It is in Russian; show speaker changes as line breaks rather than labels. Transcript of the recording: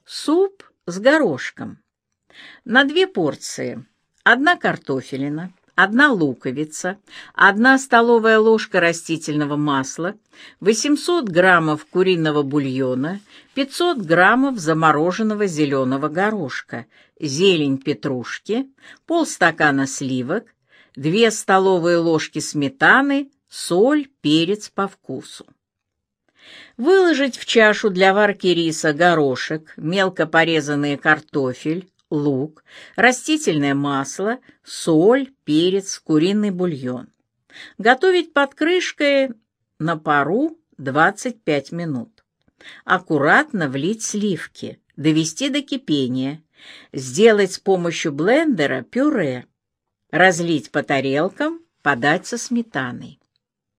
Суп с горошком. На 2 порции: 1 картофелина, 1 луковица, 1 столовая ложка растительного масла, 800 граммов куриного бульона, 500 граммов замороженного зеленого горошка, зелень петрушки, полстакана сливок, 2 столовые ложки сметаны, соль, перец по вкусу. Выложить в чашу для варки риса горошек, мелко порезанный картофель, лук, растительное масло, соль, перец, куриный бульон. Готовить под крышкой на пару 25 минут. Аккуратно влить сливки, довести до кипения, сделать с помощью блендера пюре, разлить по тарелкам, подать со сметаной.